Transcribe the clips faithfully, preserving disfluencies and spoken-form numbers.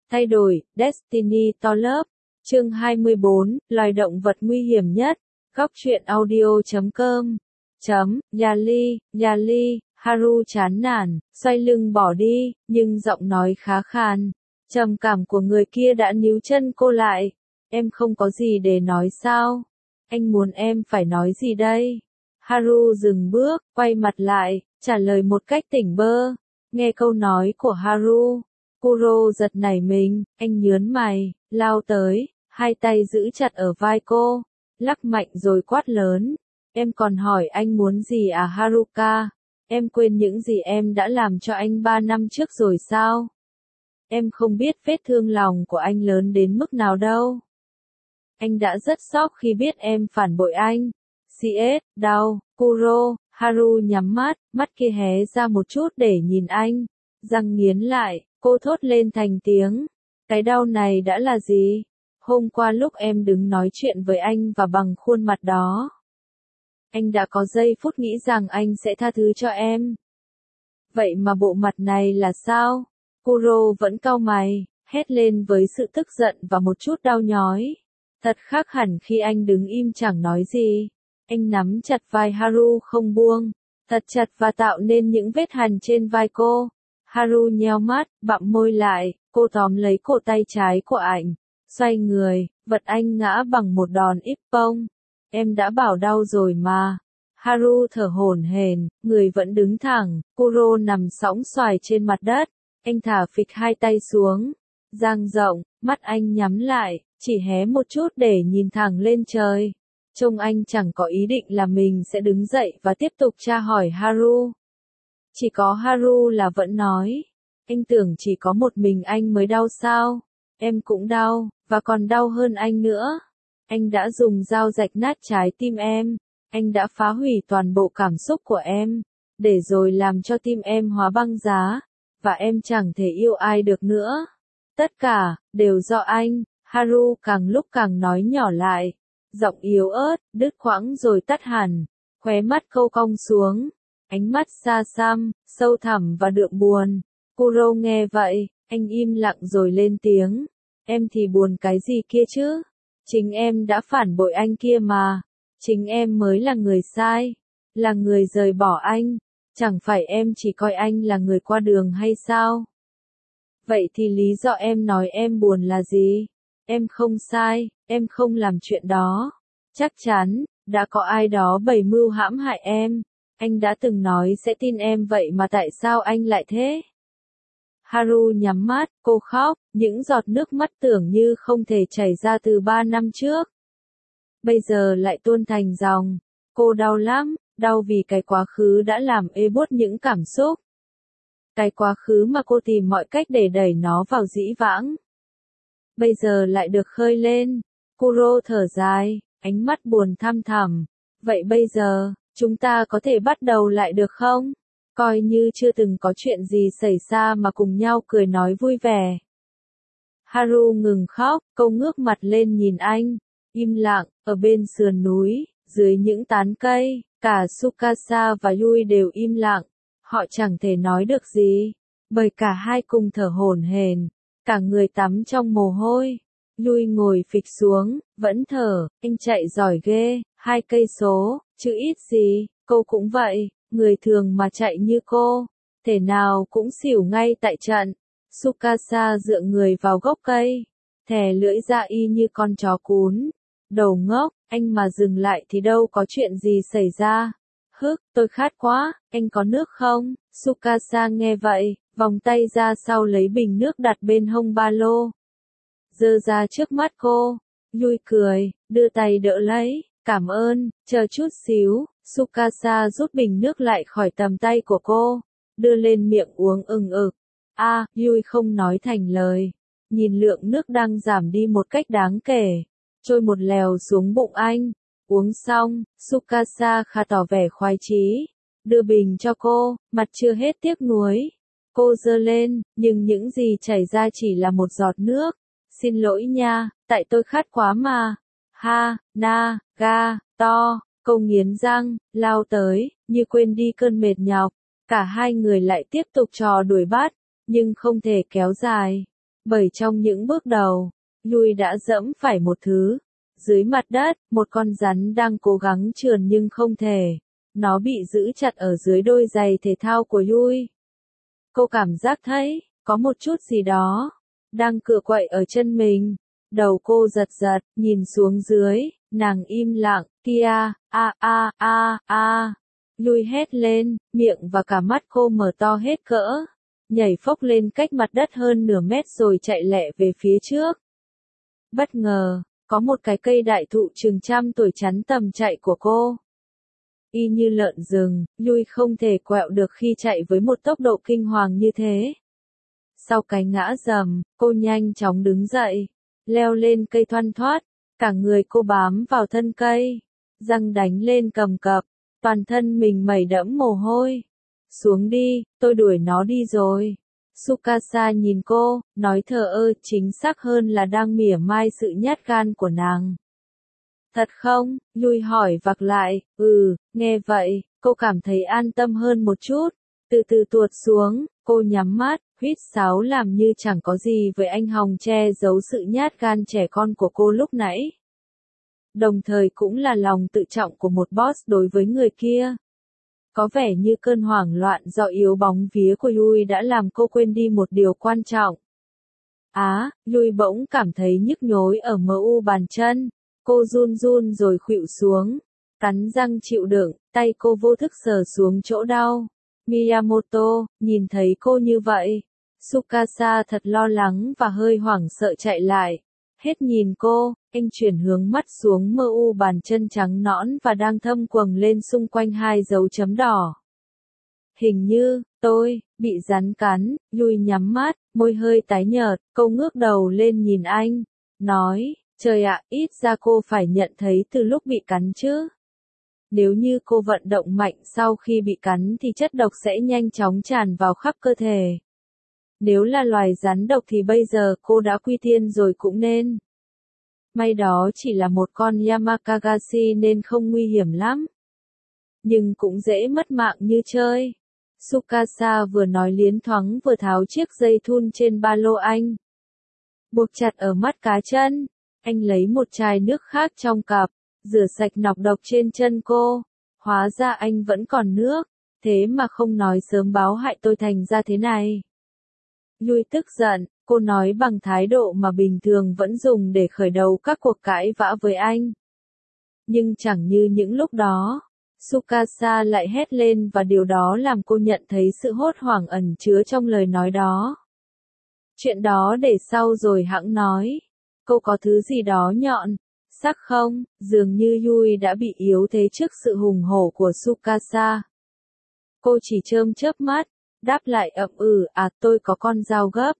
Thay đổi, Destiny to Love. Chương hai mươi bốn, loài động vật nguy hiểm nhất. Góc truyện audio chấm com. Chấm, Yali, Yali, Haru chán nản, xoay lưng bỏ đi, nhưng giọng nói khá khàn. Trầm cảm của người kia đã níu chân cô lại. Em không có gì để nói sao? Anh muốn em phải nói gì đây? Haru dừng bước, quay mặt lại, trả lời một cách tỉnh bơ. Nghe câu nói của Haru, Kuro giật nảy mình, anh nhớn mày, lao tới, hai tay giữ chặt ở vai cô, lắc mạnh rồi quát lớn. Em còn hỏi anh muốn gì à Haruka? Em quên những gì em đã làm cho anh ba năm trước rồi sao? Em không biết vết thương lòng của anh lớn đến mức nào đâu. Anh đã rất sốc khi biết em phản bội anh. xê ét, đau, Kuro, Haru nhắm mắt, mắt kia hé ra một chút để nhìn anh. Răng nghiến lại, cô thốt lên thành tiếng. Cái đau này đã là gì? Hôm qua lúc em đứng nói chuyện với anh và bằng khuôn mặt đó, anh đã có giây phút nghĩ rằng anh sẽ tha thứ cho em. Vậy mà bộ mặt này là sao? Kuro vẫn cau mày, hét lên với sự tức giận và một chút đau nhói. Thật khác hẳn khi anh đứng im chẳng nói gì. Anh nắm chặt vai Haru không buông, thật chặt và tạo nên những vết hằn trên vai cô. Haru nheo mắt, bặm môi lại, cô tóm lấy cổ tay trái của anh, xoay người, vật anh ngã bằng một đòn íp bông. Em đã bảo đau rồi mà. Haru thở hổn hển, người vẫn đứng thẳng, Kuro nằm sõng xoài trên mặt đất. Anh thả phịch hai tay xuống, dang rộng, mắt anh nhắm lại, chỉ hé một chút để nhìn thẳng lên trời. Trông anh chẳng có ý định là mình sẽ đứng dậy và tiếp tục tra hỏi Haru. Chỉ có Haru là vẫn nói. Anh tưởng chỉ có một mình anh mới đau sao? Em cũng đau, và còn đau hơn anh nữa. Anh đã dùng dao rạch nát trái tim em. Anh đã phá hủy toàn bộ cảm xúc của em, để rồi làm cho tim em hóa băng giá, và em chẳng thể yêu ai được nữa. Tất cả, đều do anh. Haru càng lúc càng nói nhỏ lại. Giọng yếu ớt, đứt quãng rồi tắt hẳn. Khóe mắt câu cong xuống. Ánh mắt xa xăm, sâu thẳm và đượm buồn. Kuro nghe vậy, anh im lặng rồi lên tiếng. Em thì buồn cái gì kia chứ? Chính em đã phản bội anh kia mà. Chính em mới là người sai. Là người rời bỏ anh. Chẳng phải em chỉ coi anh là người qua đường hay sao? Vậy thì lý do em nói em buồn là gì? Em không sai, em không làm chuyện đó. Chắc chắn, đã có ai đó bày mưu hãm hại em. Anh đã từng nói sẽ tin em vậy mà tại sao anh lại thế? Haru nhắm mắt, cô khóc, những giọt nước mắt tưởng như không thể chảy ra từ ba năm trước. Bây giờ lại tuôn thành dòng. Cô đau lắm, đau vì cái quá khứ đã làm ê buốt những cảm xúc. Cái quá khứ mà cô tìm mọi cách để đẩy nó vào dĩ vãng. Bây giờ lại được khơi lên. Kuro thở dài, ánh mắt buồn thăm thẳm. Vậy bây giờ, chúng ta có thể bắt đầu lại được không? Coi như chưa từng có chuyện gì xảy ra mà cùng nhau cười nói vui vẻ. Haru ngừng khóc, cô ngước mặt lên nhìn anh. Im lặng, ở bên sườn núi, dưới những tán cây, cả Tsukasa và Yui đều im lặng. Họ chẳng thể nói được gì, bởi cả hai cùng thở hổn hển, cả người tắm trong mồ hôi. Yui ngồi phịch xuống, vẫn thở, anh chạy giỏi ghê, hai cây số, chứ ít gì, cô cũng vậy, người thường mà chạy như cô, thể nào cũng xỉu ngay tại trận. Tsukasa dựa người vào gốc cây, thè lưỡi ra y như con chó cún. Đầu ngốc, anh mà dừng lại thì đâu có chuyện gì xảy ra. Hức, tôi khát quá, anh có nước không? Tsukasa nghe vậy, vòng tay ra sau lấy bình nước đặt bên hông ba lô. Giơ ra trước mắt cô. Yui cười, đưa tay đỡ lấy, cảm ơn, chờ chút xíu. Tsukasa rút bình nước lại khỏi tầm tay của cô, đưa lên miệng uống ừng ực. A, à, Yui không nói thành lời. Nhìn lượng nước đang giảm đi một cách đáng kể, trôi một lèo xuống bụng anh. Uống xong, Tsukasa khá tỏ vẻ khoái chí, đưa bình cho cô, mặt chưa hết tiếc nuối. Cô giơ lên, nhưng những gì chảy ra chỉ là một giọt nước. Xin lỗi nha, tại tôi khát quá mà. Ha, na, ga, to, cô nghiến răng, lao tới, như quên đi cơn mệt nhọc. Cả hai người lại tiếp tục trò đuổi bắt, nhưng không thể kéo dài. Bởi trong những bước đầu, Yui đã dẫm phải một thứ. Dưới mặt đất, một con rắn đang cố gắng trườn nhưng không thể. Nó bị giữ chặt ở dưới đôi giày thể thao của Yui. Cô cảm giác thấy, có một chút gì đó, đang cựa quậy ở chân mình. Đầu cô giật giật, nhìn xuống dưới, nàng im lặng, kia, a a a a. Yui hét lên, miệng và cả mắt cô mở to hết cỡ. Nhảy phốc lên cách mặt đất hơn nửa mét rồi chạy lẹ về phía trước. Bất ngờ, có một cái cây đại thụ chừng trăm tuổi chắn tầm chạy của cô. Y như lợn rừng, Yui không thể quẹo được khi chạy với một tốc độ kinh hoàng như thế. Sau cái ngã dầm, cô nhanh chóng đứng dậy, leo lên cây thoăn thoắt, cả người cô bám vào thân cây, răng đánh lên cầm cập, toàn thân mình mẩy đẫm mồ hôi. Xuống đi, tôi đuổi nó đi rồi. Tsukasa nhìn cô, nói thờ ơ, chính xác hơn là đang mỉa mai sự nhát gan của nàng. Thật không? Yui hỏi vặc lại, ừ, nghe vậy, cô cảm thấy an tâm hơn một chút. Từ từ tuột xuống, cô nhắm mắt, huýt sáo làm như chẳng có gì với anh hòng che giấu sự nhát gan trẻ con của cô lúc nãy. Đồng thời cũng là lòng tự trọng của một boss đối với người kia. Có vẻ như cơn hoảng loạn do yếu bóng vía của Yui đã làm cô quên đi một điều quan trọng. Á, Yui bỗng cảm thấy nhức nhối ở mờ u bàn chân. Cô run run rồi khuỵu xuống, cắn răng chịu đựng, tay cô vô thức sờ xuống chỗ đau. Miyamoto, nhìn thấy cô như vậy, Tsukasa thật lo lắng và hơi hoảng sợ chạy lại. Hết nhìn cô, anh chuyển hướng mắt xuống mờ u bàn chân trắng nõn và đang thâm quầng lên xung quanh hai dấu chấm đỏ. Hình như, tôi, bị rắn cắn, Yui nhắm mắt, môi hơi tái nhợt, cô ngước đầu lên nhìn anh, nói, trời ạ, ít ra cô phải nhận thấy từ lúc bị cắn chứ. Nếu như cô vận động mạnh sau khi bị cắn thì chất độc sẽ nhanh chóng tràn vào khắp cơ thể. Nếu là loài rắn độc thì bây giờ cô đã quy tiên rồi cũng nên. May đó chỉ là một con Yamakagashi nên không nguy hiểm lắm. Nhưng cũng dễ mất mạng như chơi. Tsukasa vừa nói liến thoáng vừa tháo chiếc dây thun trên ba lô anh. Buộc chặt ở mắt cá chân. Anh lấy một chai nước khác trong cặp, rửa sạch nọc độc trên chân cô. Hóa ra anh vẫn còn nước, thế mà không nói sớm báo hại tôi thành ra thế này. Yui tức giận, cô nói bằng thái độ mà bình thường vẫn dùng để khởi đầu các cuộc cãi vã với anh. Nhưng chẳng như những lúc đó, Tsukasa lại hét lên và điều đó làm cô nhận thấy sự hốt hoảng ẩn chứa trong lời nói đó. Chuyện đó để sau rồi hẵng nói. Cô có thứ gì đó nhọn, sắc không? Dường như Yui đã bị yếu thế trước sự hùng hổ của Tsukasa. Cô chỉ chớm chớp mắt, đáp lại ậm ừ, à tôi có con dao gấp.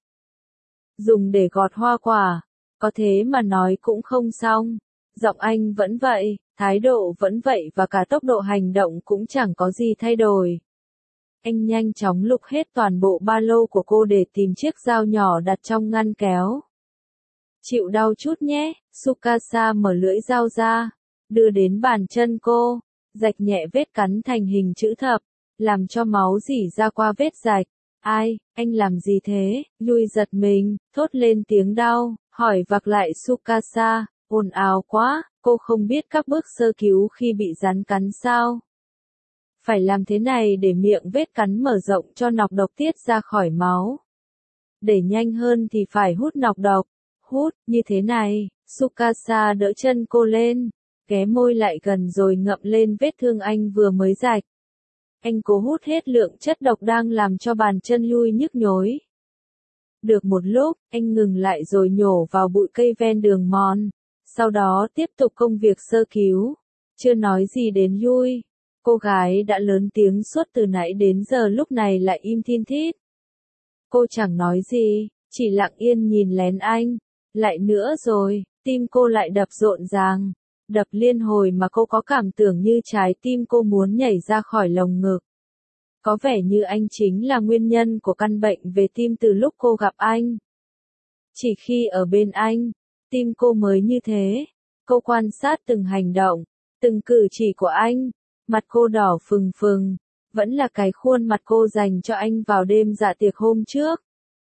Dùng để gọt hoa quả, có thế mà nói cũng không xong. Giọng anh vẫn vậy, thái độ vẫn vậy và cả tốc độ hành động cũng chẳng có gì thay đổi. Anh nhanh chóng lục hết toàn bộ ba lô của cô để tìm chiếc dao nhỏ đặt trong ngăn kéo. Chịu đau chút nhé, Tsukasa mở lưỡi dao ra, đưa đến bàn chân cô, rạch nhẹ vết cắn thành hình chữ thập, làm cho máu rỉ ra qua vết rạch. Ai, anh làm gì thế? Yui giật mình, thốt lên tiếng đau, hỏi vặc lại Tsukasa, ồn ào quá, cô không biết các bước sơ cứu khi bị rắn cắn sao? Phải làm thế này để miệng vết cắn mở rộng cho nọc độc tiết ra khỏi máu. Để nhanh hơn thì phải hút nọc độc. Hút, như thế này, Tsukasa đỡ chân cô lên, ghé môi lại gần rồi ngậm lên vết thương anh vừa mới rạch. Anh cố hút hết lượng chất độc đang làm cho bàn chân Yui nhức nhối. Được một lúc, anh ngừng lại rồi nhổ vào bụi cây ven đường mòn, sau đó tiếp tục công việc sơ cứu. Chưa nói gì đến Yui, cô gái đã lớn tiếng suốt từ nãy đến giờ lúc này lại im thin thít. Cô chẳng nói gì, chỉ lặng yên nhìn lén anh. Lại nữa rồi, tim cô lại đập rộn ràng, đập liên hồi mà cô có cảm tưởng như trái tim cô muốn nhảy ra khỏi lồng ngực. Có vẻ như anh chính là nguyên nhân của căn bệnh về tim từ lúc cô gặp anh. Chỉ khi ở bên anh, tim cô mới như thế. Cô quan sát từng hành động, từng cử chỉ của anh, mặt cô đỏ phừng phừng, vẫn là cái khuôn mặt cô dành cho anh vào đêm dạ tiệc hôm trước.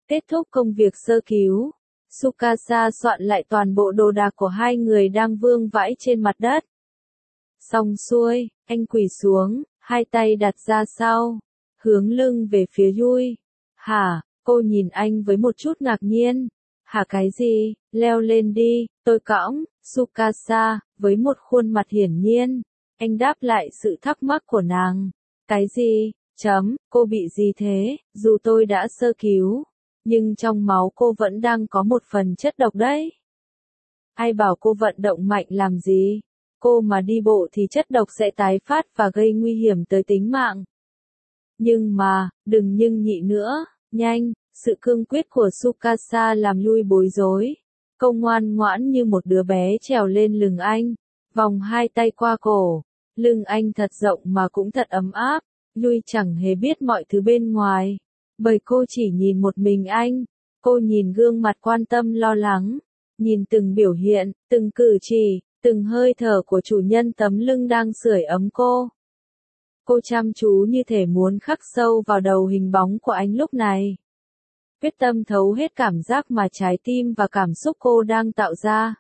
Kết thúc công việc sơ cứu, Tsukasa soạn lại toàn bộ đồ đạc của hai người đang vương vãi trên mặt đất. Xong xuôi, anh quỳ xuống, hai tay đặt ra sau, hướng lưng về phía Yui. Hả? Cô nhìn anh với một chút ngạc nhiên. Hả cái gì? Leo lên đi, tôi cõng. Tsukasa, với một khuôn mặt hiển nhiên, anh đáp lại sự thắc mắc của nàng. Cái gì? Chấm, cô bị gì thế? Dù tôi đã sơ cứu, nhưng trong máu cô vẫn đang có một phần chất độc đấy. Ai bảo cô vận động mạnh làm gì? Cô mà đi bộ thì chất độc sẽ tái phát và gây nguy hiểm tới tính mạng. Nhưng mà, đừng nhưng nhị nữa, nhanh, sự cương quyết của Tsukasa làm Yui bối rối. Cô ngoan ngoãn như một đứa bé trèo lên lưng anh, vòng hai tay qua cổ. Lưng anh thật rộng mà cũng thật ấm áp. Yui chẳng hề biết mọi thứ bên ngoài, bởi cô chỉ nhìn một mình anh. Cô nhìn gương mặt quan tâm lo lắng, nhìn từng biểu hiện, từng cử chỉ, từng hơi thở của chủ nhân tấm lưng đang sưởi ấm cô. Cô chăm chú như thể muốn khắc sâu vào đầu hình bóng của anh lúc này. Quyết tâm thấu hết cảm giác mà trái tim và cảm xúc cô đang tạo ra.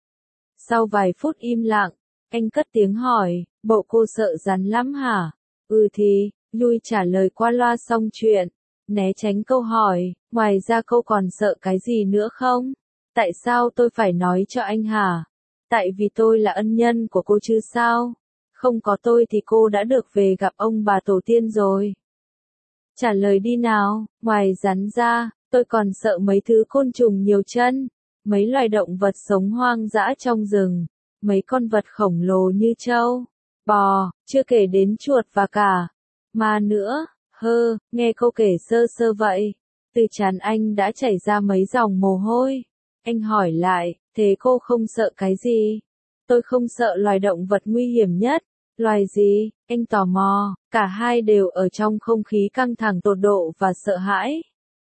Sau vài phút im lặng, anh cất tiếng hỏi, bộ cô sợ rắn lắm hả? Ừ thì, Yui trả lời qua loa xong chuyện, né tránh câu hỏi, ngoài ra cô còn sợ cái gì nữa không? Tại sao tôi phải nói cho anh hả? Tại vì tôi là ân nhân của cô chứ sao? Không có tôi thì cô đã được về gặp ông bà tổ tiên rồi. Trả lời đi nào, ngoài rắn ra, tôi còn sợ mấy thứ côn trùng nhiều chân, mấy loài động vật sống hoang dã trong rừng, mấy con vật khổng lồ như trâu, bò, chưa kể đến chuột và cả ma nữa. Hơ, nghe cô kể sơ sơ vậy, từ trán anh đã chảy ra mấy dòng mồ hôi. Anh hỏi lại, thế cô không sợ cái gì? Tôi không sợ loài động vật nguy hiểm nhất. Loài gì? Anh tò mò. Cả hai đều ở trong không khí căng thẳng tột độ và sợ hãi.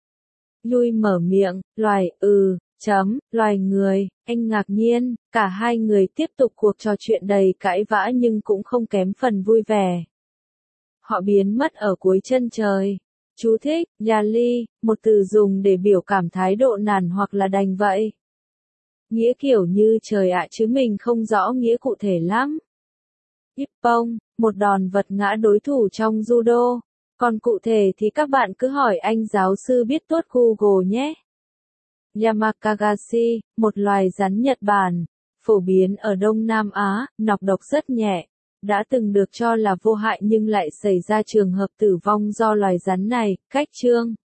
Yui mở miệng, loài, ừ, chấm, loài người. Anh ngạc nhiên. Cả hai người tiếp tục cuộc trò chuyện đầy cãi vã nhưng cũng không kém phần vui vẻ. Họ biến mất ở cuối chân trời. Chú thích, Yali, một từ dùng để biểu cảm thái độ nản hoặc là đành vậy. Nghĩa kiểu như trời ạ chứ mình không rõ nghĩa cụ thể lắm. Ippon, một đòn vật ngã đối thủ trong judo. Còn cụ thể thì các bạn cứ hỏi anh giáo sư biết tuốt Google nhé. Yamakagashi, một loài rắn Nhật Bản, phổ biến ở Đông Nam Á, nọc độc rất nhẹ. Đã từng được cho là vô hại nhưng lại xảy ra trường hợp tử vong do loài rắn này. Cách chương